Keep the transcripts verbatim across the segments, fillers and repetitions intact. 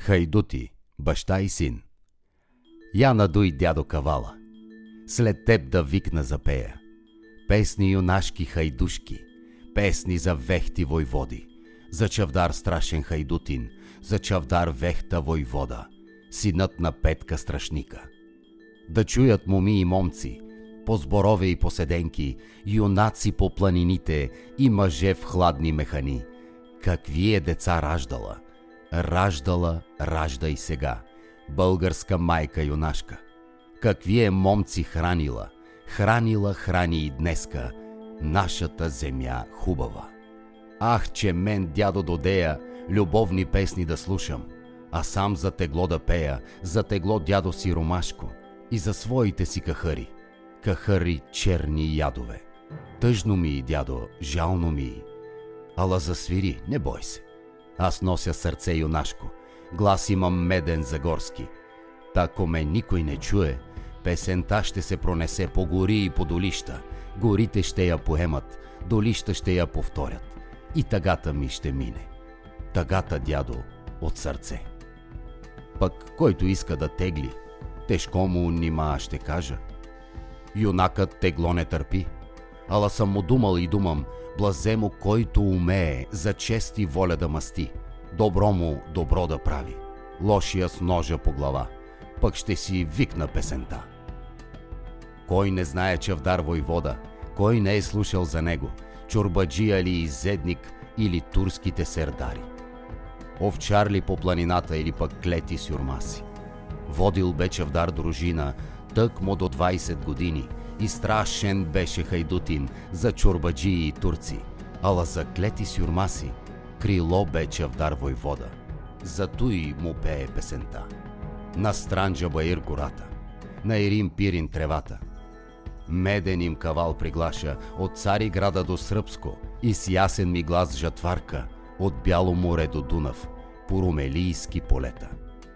Хайдути, баща и син. Я надуй, дядо Кавала, след теб да викна запея. Песни юнашки хайдушки, песни за вехти войводи, за чавдар страшен хайдутин, за чавдар вехта войвода, синът на Петка страшника. Да чуят моми и момци, по зборове и поседенки, юнаци по планините и мъже в хладни механи. Какви е деца раждала, раждала, ражда и сега, българска майка юнашка. Какви е момци хранила, хранила, храни и днеска, нашата земя хубава. Ах, че мен, дядо Додея, любовни песни да слушам, а сам за тегло да пея, за тегло дядо си ромашко и за своите си кахари, кахари черни ядове. Тъжно ми, дядо, жално ми. Ала засвири, не бой се. Аз нося сърце юнашко, глас имам меден загорски. Тако ме никой не чуе, песента ще се пронесе по гори и по долища. Горите ще я поемат, долища ще я повторят. И тъгата ми ще мине. Тъгата, дядо, от сърце. Пък който иска да тегли, тежко му нима ще кажа. Юнакът тегло не търпи. Ала съм му думал и думам, блазе му, който умее за чест и воля да масти, добро му добро да прави, лошия с ножа по глава, пък ще си викна песента. Кой не знае чавдар войвода, кой не е слушал за него, чорбаджия ли изедник или турските сердари? Овчар ли по планината или пък клети сюрмаси? Водил бе чавдар дружина, тък му до двайсет години, и страшен беше хайдутин за чорбаджии и турци, ала за клети сюрмаси крило бе чавдар войвода. Зато и му пее песента. На Странджа Баир гората, на Ирим Пирин тревата. Меден им кавал приглаша от Цари града до Сръбско и с ясен ми глас жатварка от Бяло море до Дунав по румелийски полета.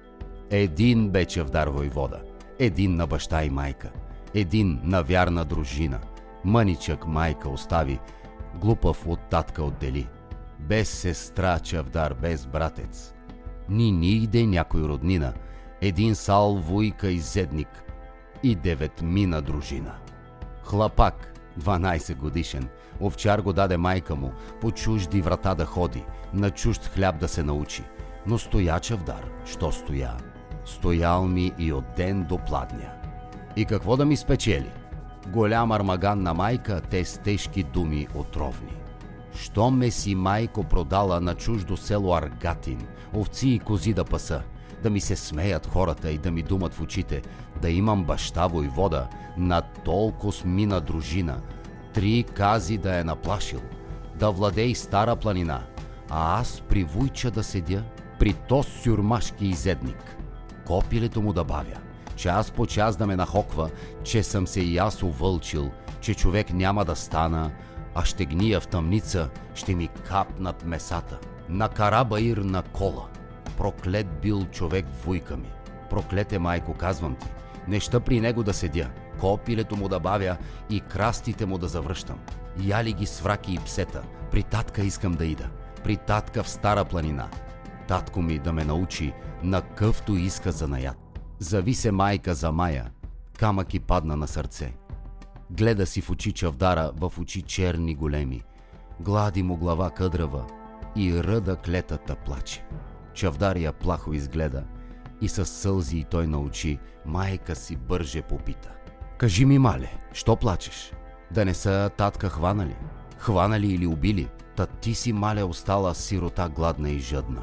Един бе чавдар войвода, един на баща и майка, един на вярна дружина. Мъничък майка остави, глупав от татка отдели. Без сестра чавдар, без братец. Ни ни иде някой роднина, един сал вуйка и зедник и девет мина дружина. Хлапак, дванайсет годишен, овчар го даде майка му, по чужди врата да ходи, на чужд хляб да се научи. Но стоя чавдар, що стоя? Стоял ми и от ден до пладня. И какво да ми спечели? Голям армаган на майка, те с тежки думи отровни. Що ме си майко продала на чуждо село Аргатин, овци и кози да паса, да ми се смеят хората и да ми думат в очите, да имам баща войвода на толкова мина дружина, три кази да е наплашил, да владей Стара планина, а аз при вуйча да седя, при то сюрмашки изедник. Копилето му да бавя, час по час да ме нахоква, че съм се и аз увълчил, че човек няма да стана, а ще гния в тъмница, ще ми капнат месата. На Карабаир на кола. Проклет бил човек вуйка ми. Проклете, майко, казвам ти. Неща при него да седя, копилето му да бавя и крастите му да завръщам. Яли ги свраки и псета. При татка искам да ида. При татка в Стара планина. Татко ми да ме научи на къвто иска занаят. Зави се майка за Мая, камък и падна на сърце. Гледа си в очи чавдара, в очи черни големи. Глади му глава къдрава и ръда клетата плаче. Чавдар я плахо изгледа и със сълзи и той на очи майка си бърже попита. Кажи ми, мале, що плачеш? Да не са татка хванали? Хванали или убили? Та ти си, мале, остала сирота гладна и жадна.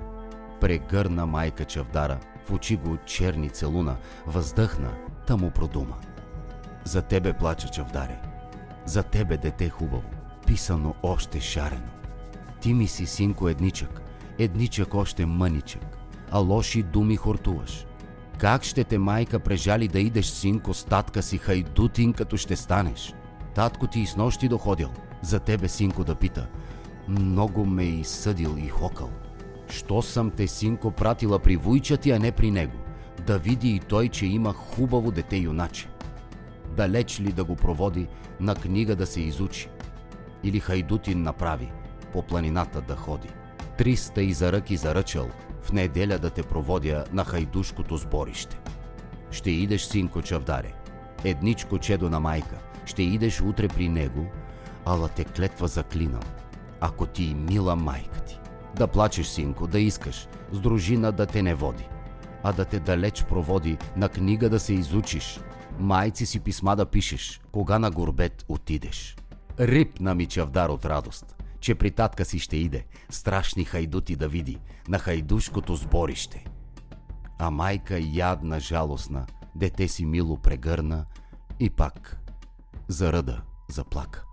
Прегърна майка чавдара, в очи го черни целуна, въздъхна, та му продума. За тебе плача, чавдаре, за тебе, дете хубаво, писано още шарено. Ти ми си, синко, едничък, едничък още мъничък, а лоши думи хортуваш. Как ще те майка прежали да идеш, синко, с татка си хайдутин, като ще станеш? Татко ти и с нощи доходил, за тебе, синко, да пита. Много ме и съдил и хокал. Що съм те, синко, пратила при вуйча ти, а не при него? Да види и той, че има хубаво дете юначе. Далеч ли да го проводи, на книга да се изучи? Или хайдутин направи, по планината да ходи? Триста и за ръки заръчал в неделя да те проводя на хайдушкото сборище. Ще идеш, синко Чавдаре, едничко чедо на майка, ще идеш утре при него, ала те клетва заклинам, ако ти мила майка ти. Да плачеш, синко, да искаш, с дружина да те не води, а да те далеч проводи, на книга да се изучиш, майци си писма да пишеш, кога на горбет отидеш. Рипна ми Чавдар от радост, че при татка си ще иде страшни хайдути да види на хайдушкото сборище. А майка ядна, жалостна, дете си мило прегърна и пак заръда заплака.